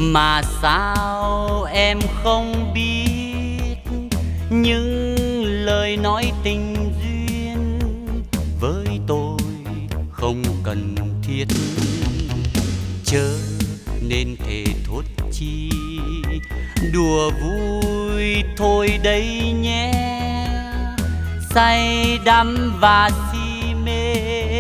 Mà sao em không biết những lời nói tình duyên với tôi không cần thiết, chớ nên thề thốt chi đùa vui thôi đây nhé. Say đắm và si mê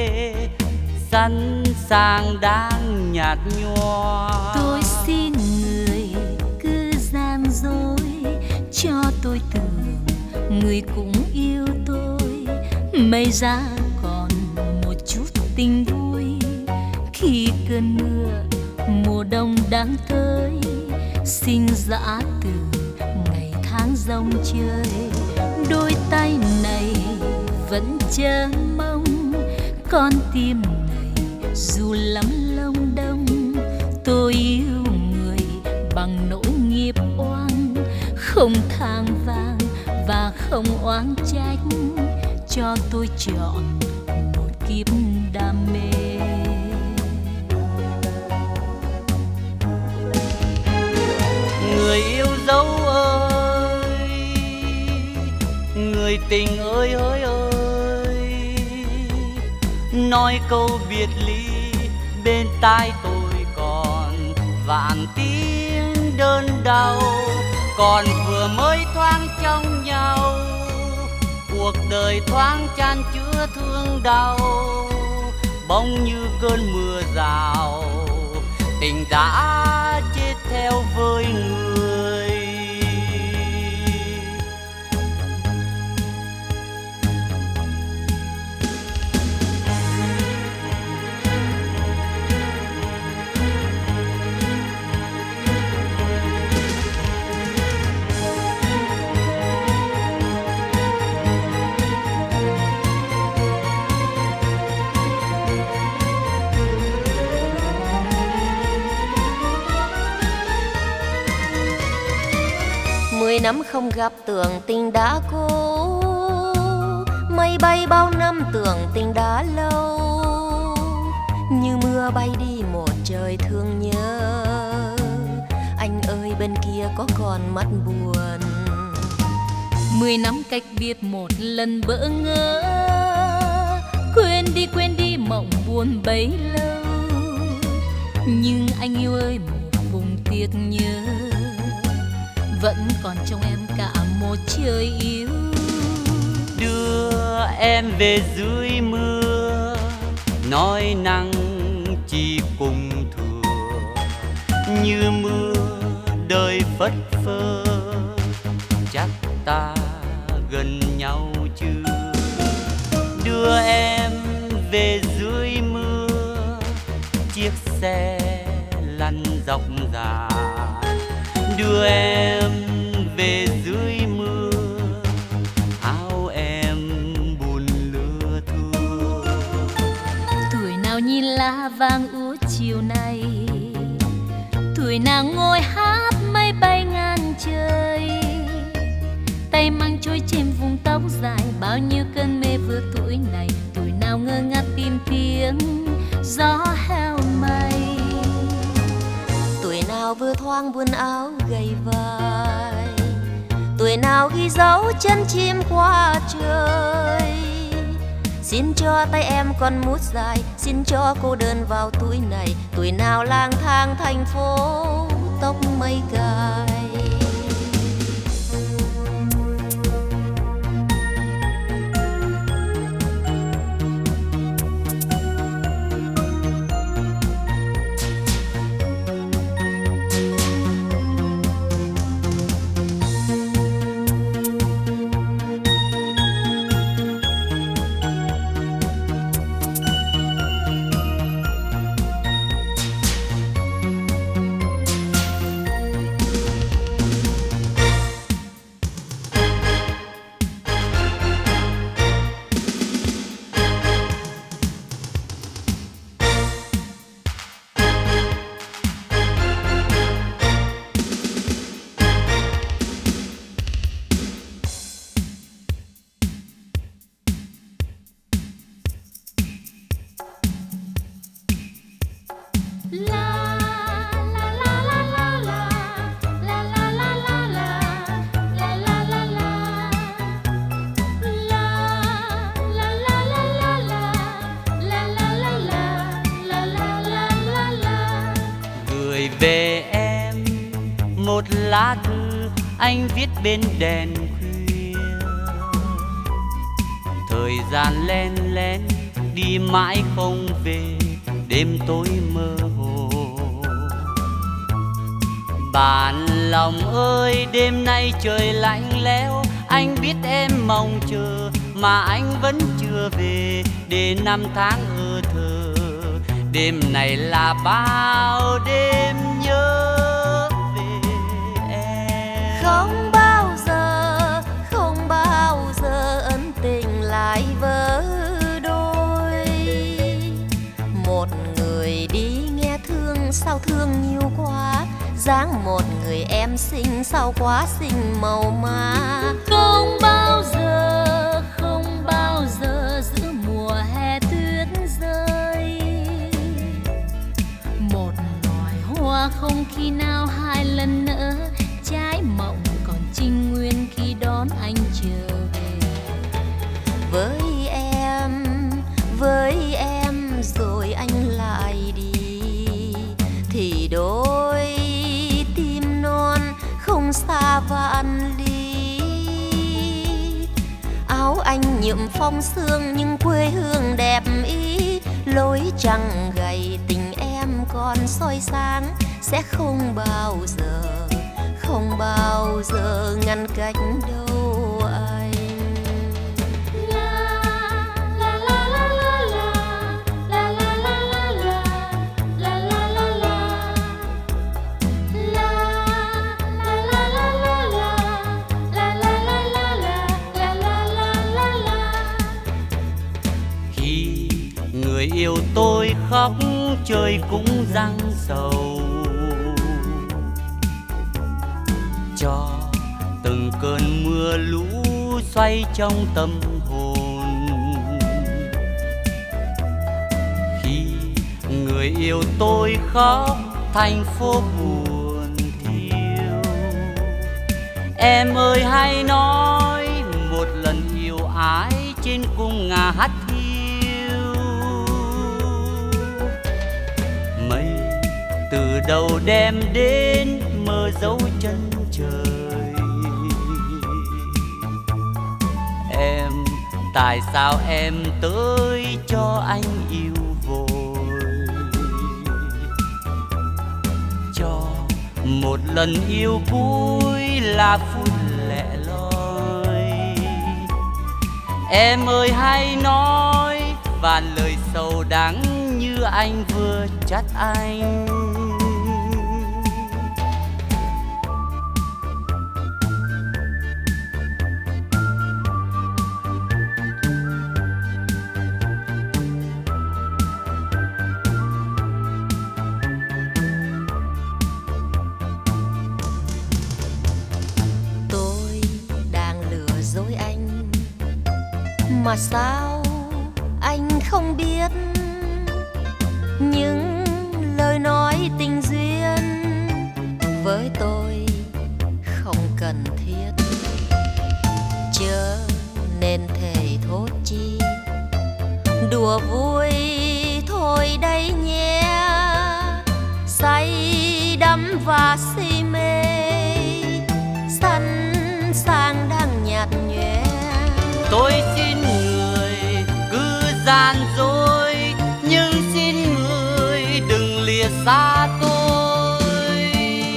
sẵn sàng đang nhạt nhòa. Tôi xin người cứ gian dối cho tôi tưởng người cũng yêu tôi. May ra còn một chút tình vui khi cơn mưa mùa đông đang tới, sinh dã từ ngày tháng rong chơi. Đôi tay này vẫn chờ mong, con tim này dù lắm lông đông. Tôi yêu người bằng nỗi nghiệp oan, không than vang và không oán trách, cho tôi chọn một kiếp đam mê. Người yêu dấu ơi, người tình ơi ơi ơi, nói câu biệt ly bên tai tôi còn vạn tiếng đơn đau. Còn vừa mới thoáng trong nhau, cuộc đời thoáng chan chứa thương đau. Bỗng như cơn mưa rào, tình đã chết theo với người. Mười năm không gặp tưởng tình đã cũ, mây bay bao năm tưởng tình đã lâu. Như mưa bay đi một trời thương nhớ, anh ơi bên kia có còn mắt buồn. 10 năm cách biệt một lần bỡ ngỡ, quên đi mộng buồn bấy lâu. Nhưng anh yêu ơi một vùng tiếc nhớ, vẫn còn trong em cả một trời yêu. Đưa em về dưới mưa, nói nắng chỉ cùng thừa. Như mưa đời phất phơ, chắc ta gần nhau chưa? Đưa em về dưới mưa, chiếc xe lăn dọc dài. Đưa em về dưới mưa, áo em buồn lưa thưa. Tuổi nào nhìn lá vàng úa chiều nay, tuổi nào ngồi hát mây bay ngang trời. Tay mang trôi trên vùng tóc dài, bao nhiêu cơn mê vừa tuổi này. Tuổi nào ngơ ngác tìm tiếng gió heo mây. Tuổi nào vừa thoáng buồn áo gầy vai, tuổi nào ghi dấu chân chim qua trời. Xin cho tay em còn mút dài, xin cho cô đơn vào tuổi này. Tuổi nào lang thang thành phố tóc mây cài. về em một lá thư anh viết bên đèn khuya. Thời gian len lén đi mãi không về, đêm tối mơ hồ. Bạn lòng ơi, đêm nay trời lạnh lẽo, anh biết em mong chờ mà anh vẫn chưa về, để năm tháng ơ thơ. Đêm này là bao đêm nhớ về em. Không bao giờ ân tình lại vỡ đôi. Một người đi nghe thương sao thương nhiều quá, dáng một người em xinh sao quá xinh màu má. Không bao giờ giữa mùa hè tuyết rơi, một loài hoa không khi nào hai lần nở, trái mộng còn trinh nguyên khi đón anh trở về. Với em rồi anh lại đi, thì đôi tim non không xa vạn ly. Áo anh nhuộm phong sương nhưng quê hương đẹp ý, lối trăng gầy tình em còn soi sáng, sẽ không bao giờ ngăn cách đâu anh. Khi người yêu tôi khóc trời cũng giăng sầu, cho từng cơn mưa lũ xoay trong tâm hồn. Khi người yêu tôi khóc thành phố buồn thiêu, em ơi hãy nói một lần yêu ái trên cung ngà hát hiu. Mây từ đầu đem đến mơ dấu chân trời. Em tại sao em tới cho anh yêu vội, cho một lần yêu cuối là phút lẻ loi. Em ơi hãy nói vạn lời sầu đắng như anh vừa trách anh. Mà sao anh không biết những lời nói tình duyên với tôi không cần thiết, chớ nên thề thốt chi đùa vui thôi đây nhé. Say đắm và si mê sẵn sàng đang nhạt nhòa. Tôi xin người cứ gian dối, nhưng xin người đừng lìa xa tôi.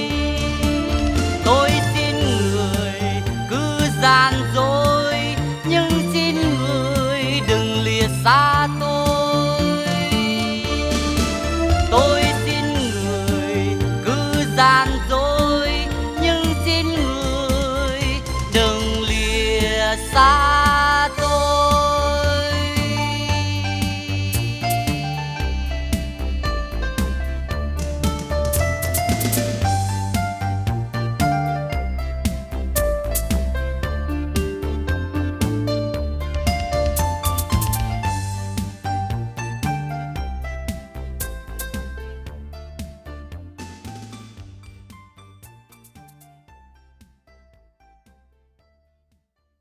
Tôi xin người cứ gian dối, nhưng xin người đừng lìa xa tôi. Tôi